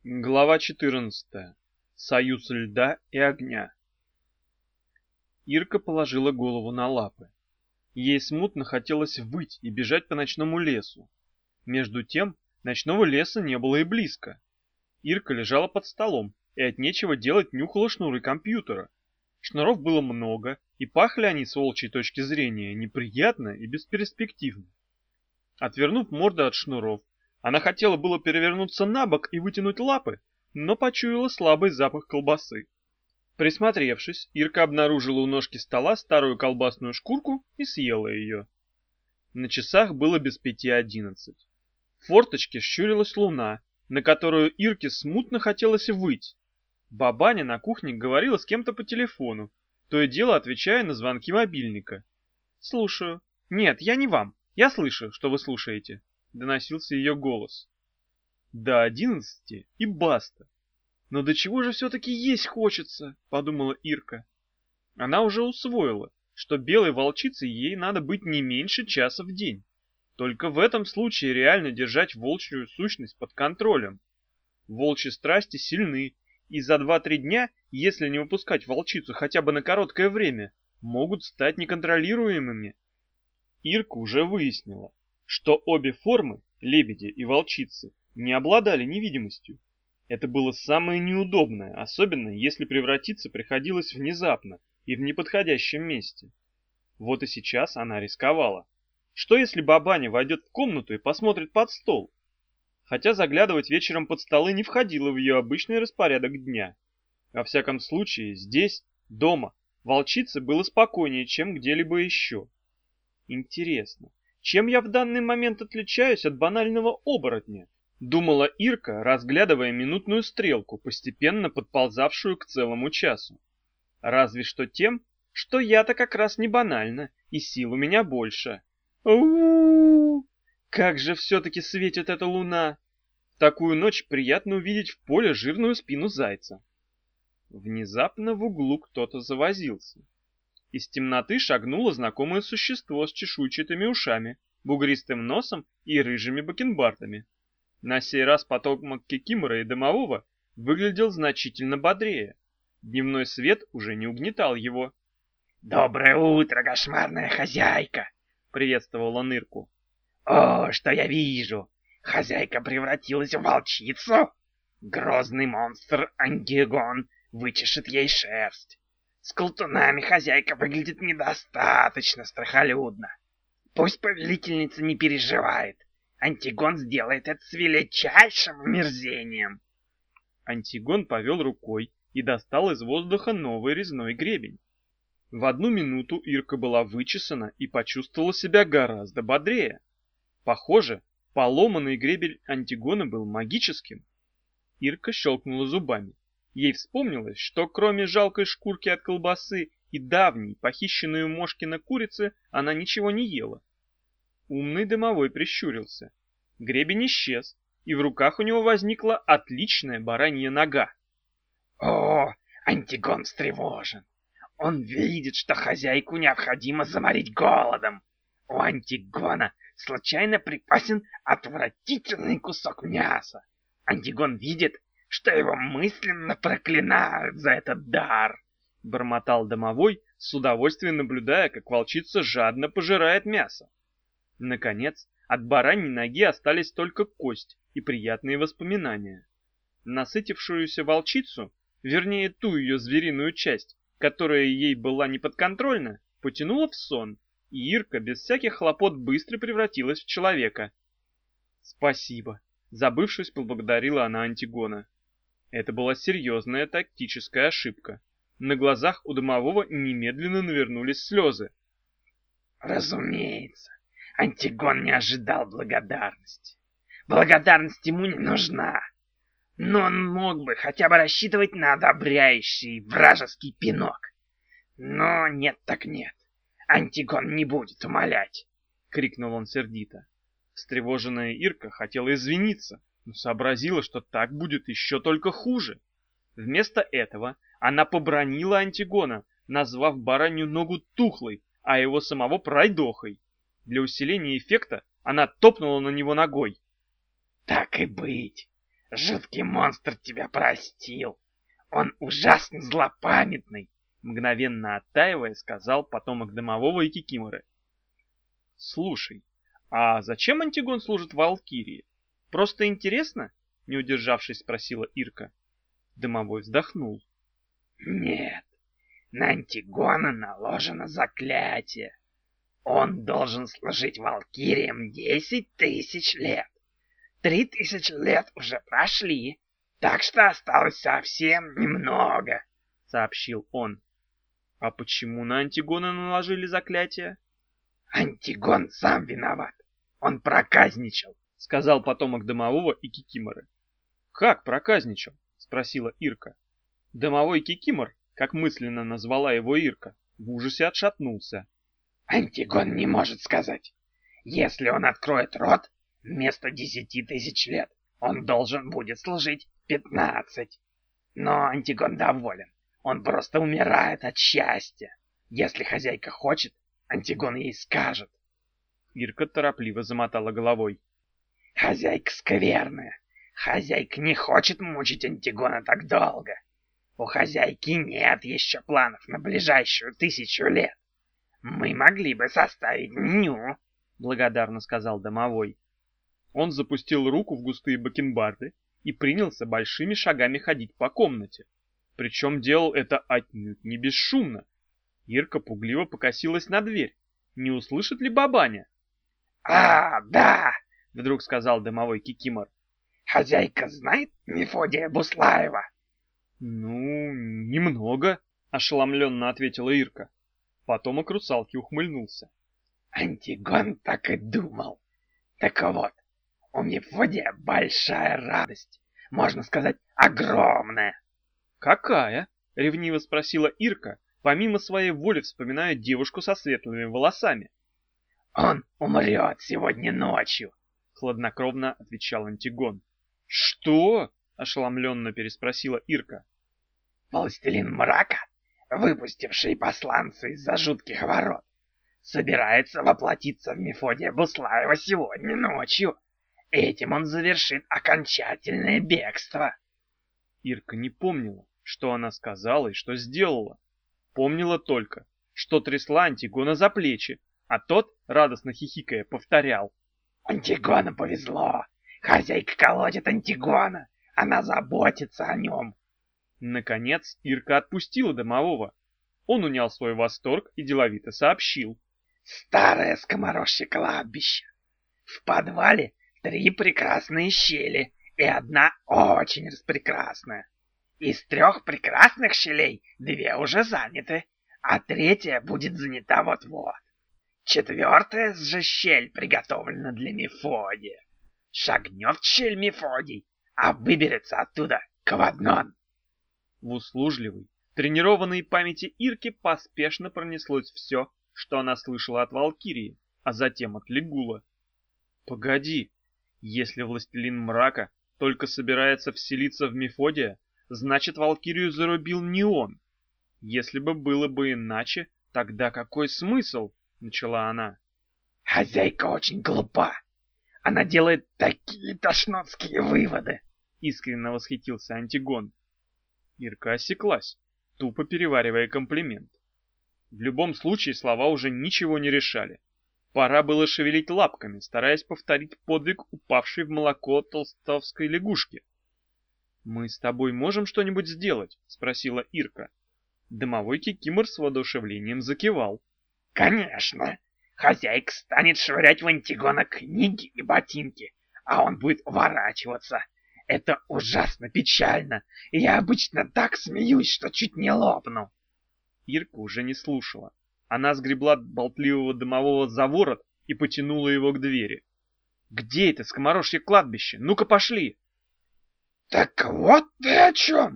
Глава 14. Союз льда и огня. Ирка положила голову на лапы. Ей смутно хотелось выть и бежать по ночному лесу. Между тем, ночного леса не было и близко. Ирка лежала под столом и от нечего делать нюхала шнуры компьютера. Шнуров было много, и пахли они с волчьей точки зрения неприятно и бесперспективно. Отвернув морду от шнуров, она хотела было перевернуться на бок и вытянуть лапы, но почуяла слабый запах колбасы. Присмотревшись, Ирка обнаружила у ножки стола старую колбасную шкурку и съела ее. На часах было без 10:11. В форточке щурилась луна, на которую Ирке смутно хотелось выть. Бабаня на кухне говорила с кем-то по телефону, то и дело отвечая на звонки мобильника. «Слушаю. Нет, я не вам. Я слышу, что вы слушаете», — доносился ее голос. До 11 и баста. Но до чего же все-таки есть хочется, подумала Ирка. Она уже усвоила, что белой волчицей ей надо быть не меньше часа в день. Только в этом случае реально держать волчью сущность под контролем. Волчьи страсти сильны, и за 2-3 дня, если не выпускать волчицу хотя бы на короткое время, могут стать неконтролируемыми. Ирка уже выяснила, что обе формы, лебеди и волчицы, не обладали невидимостью. Это было самое неудобное, особенно если превратиться приходилось внезапно и в неподходящем месте. Вот и сейчас она рисковала. Что если бабаня войдет в комнату и посмотрит под стол? Хотя заглядывать вечером под столы не входило в ее обычный распорядок дня. Во всяком случае, здесь, дома, волчице было спокойнее, чем где-либо еще. Интересно, чем я в данный момент отличаюсь от банального оборотня? Думала Ирка, разглядывая минутную стрелку, постепенно подползавшую к целому часу. Разве что тем, что я-то как раз не банальна, и сил у меня больше. У-у-у! Как же все-таки светит эта луна! В такую ночь приятно увидеть в поле жирную спину зайца. Внезапно в углу кто-то завозился. Из темноты шагнуло знакомое существо с чешуйчатыми ушами, бугристым носом и рыжими бакенбардами. На сей раз потомок Кикимора и Домового выглядел значительно бодрее. Дневной свет уже не угнетал его. «Доброе утро, кошмарная хозяйка!» — приветствовал он Ирку. «О, что я вижу! Хозяйка превратилась в волчицу? Грозный монстр Антигон вычешет ей шерсть. С колтунами хозяйка выглядит недостаточно страхолюдно. Пусть повелительница не переживает. Антигон сделает это с величайшим омерзением». Антигон повел рукой и достал из воздуха новый резной гребень. В одну минуту Ирка была вычесана и почувствовала себя гораздо бодрее. Похоже, поломанный гребень Антигона был магическим. Ирка щелкнула зубами. Ей вспомнилось, что кроме жалкой шкурки от колбасы и давней, похищенной у Мошкина курицы, она ничего не ела. Умный домовой прищурился. Гребень исчез, и в руках у него возникла отличная баранья нога. О, Антигон встревожен. Он видит, что хозяйку необходимо заморить голодом. У Антигона случайно припасен отвратительный кусок мяса. Антигон видит, что его мысленно проклинают за этот дар. Бормотал домовой, с удовольствием наблюдая, как волчица жадно пожирает мясо. Наконец, от бараньей ноги остались только кость и приятные воспоминания. Насытившуюся волчицу, вернее ту ее звериную часть, которая ей была неподконтрольна, потянула в сон, и Ирка без всяких хлопот быстро превратилась в человека. «Спасибо», — забывшись, поблагодарила она Антигона. Это была серьезная тактическая ошибка. На глазах у домового немедленно навернулись слезы. Разумеется, Антигон не ожидал благодарности. Благодарность ему не нужна. Но он мог бы хотя бы рассчитывать на одобряющий вражеский пинок. Но нет так нет. Антигон не будет умолять, — крикнул он сердито. Встревоженная Ирка хотела извиниться, но сообразила, что так будет еще только хуже. Вместо этого она побранила Антигона, назвав баранью ногу тухлой, а его самого пройдохой. Для усиления эффекта она топнула на него ногой. Так и быть. Жуткий монстр тебя простил. Он ужасно злопамятный, мгновенно оттаивая, сказал потомок домового и кикиморы. Слушай, а зачем Антигон служит Валкирии? Просто интересно? Не удержавшись, спросила Ирка. Домовой вздохнул. Нет, на Антигона наложено заклятие. Он должен служить Валкириям 10 тысяч лет. 3000 лет уже прошли, так что осталось совсем немного, сообщил он. А почему на Антигона наложили заклятие? Антигон сам виноват. Он проказничал, сказал потомок домового и кикиморы. Как проказничал? Спросила Ирка. Домовой кикимор, как мысленно назвала его Ирка, в ужасе отшатнулся. Антигон не может сказать. Если он откроет рот, вместо 10 тысяч лет он должен будет служить 15. Но Антигон доволен. Он просто умирает от счастья. Если хозяйка хочет, Антигон ей скажет. Ирка торопливо замотала головой. Хозяйка скверная. Хозяйка не хочет мучить Антигона так долго. У хозяйки нет еще планов на ближайшую 1000 лет. Мы могли бы составить меню, благодарно сказал домовой. Он запустил руку в густые бакенбарды и принялся большими шагами ходить по комнате. Причем делал это отнюдь не бесшумно. Ирка пугливо покосилась на дверь. Не услышит ли бабаня? «А, да!» — вдруг сказал домовой кикимор. «Хозяйка знает Мефодия Буслаева?» «Ну, немного», — ошеломленно ответила Ирка. Потомок русалки ухмыльнулся. «Антигон так и думал. Так вот, у Мефодия большая радость. Можно сказать, огромная». «Какая?» — ревниво спросила Ирка, помимо своей воли вспоминая девушку со светлыми волосами. «Он умрет сегодня ночью», — хладнокровно отвечал Антигон. «Что?» — ошеломленно переспросила Ирка. «Властелин мрака, выпустивший посланца из-за жутких ворот, собирается воплотиться в Мефодия Буслаева сегодня ночью. Этим он завершит окончательное бегство». Ирка не помнила, что она сказала и что сделала. Помнила только, что трясла Антигона за плечи, а тот, радостно хихикая, повторял. «Антигону повезло! Хозяйка колотит Антигона! Она заботится о нем!» Наконец Ирка отпустила домового. Он унял свой восторг и деловито сообщил. «Старое скоморожье кладбище. В подвале 3 прекрасные щели и одна очень распрекрасная. Из 3 прекрасных щелей 2 уже заняты, а 3 будет занята вот-вот. 4 же щель приготовлена для Мефодия. Шагнет в щель Мефодий, а выберется оттуда Кваднон». В услужливой, тренированной памяти Ирки поспешно пронеслось все, что она слышала от Валкирии, а затем от Лигула. Погоди, если властелин мрака только собирается вселиться в Мефодия, значит Валкирию зарубил не он. Если бы было бы иначе, тогда какой смысл? Начала она. «Хозяйка очень глупа. Она делает такие тошнотские выводы», — искренне восхитился Антигон. Ирка осеклась, тупо переваривая комплимент. В любом случае слова уже ничего не решали. Пора было шевелить лапками, стараясь повторить подвиг упавшей в молоко толстовской лягушки. «Мы с тобой можем что-нибудь сделать?» — спросила Ирка. Домовой кикимор с воодушевлением закивал. «Конечно. Хозяйка станет швырять в Антигона книги и ботинки, а он будет уворачиваться. Это ужасно печально, и я обычно так смеюсь, что чуть не лопну». Ирка уже не слушала. Она сгребла болтливого домового за ворот и потянула его к двери. «Где это скоморожье кладбище? Ну-ка пошли!» «Так вот ты о чем!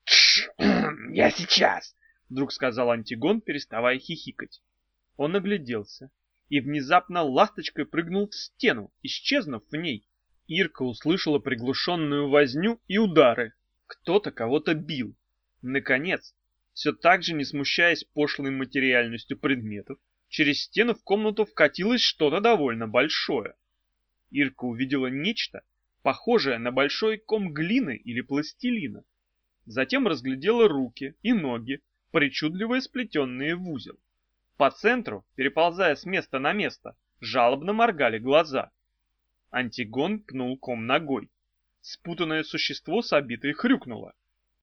Я сейчас!» — вдруг сказал Антигон, переставая хихикать. Он огляделся и внезапно ласточкой прыгнул в стену, исчезнув в ней. Ирка услышала приглушенную возню и удары. Кто-то кого-то бил. Наконец, все так же не смущаясь пошлой материальностью предметов, через стену в комнату вкатилось что-то довольно большое. Ирка увидела нечто, похожее на большой ком глины или пластилина. Затем разглядела руки и ноги, причудливо сплетенные в узел. По центру, переползая с места на место, жалобно моргали глаза. Антигон пнул ком ногой. Спутанное существо с обитой хрюкнуло.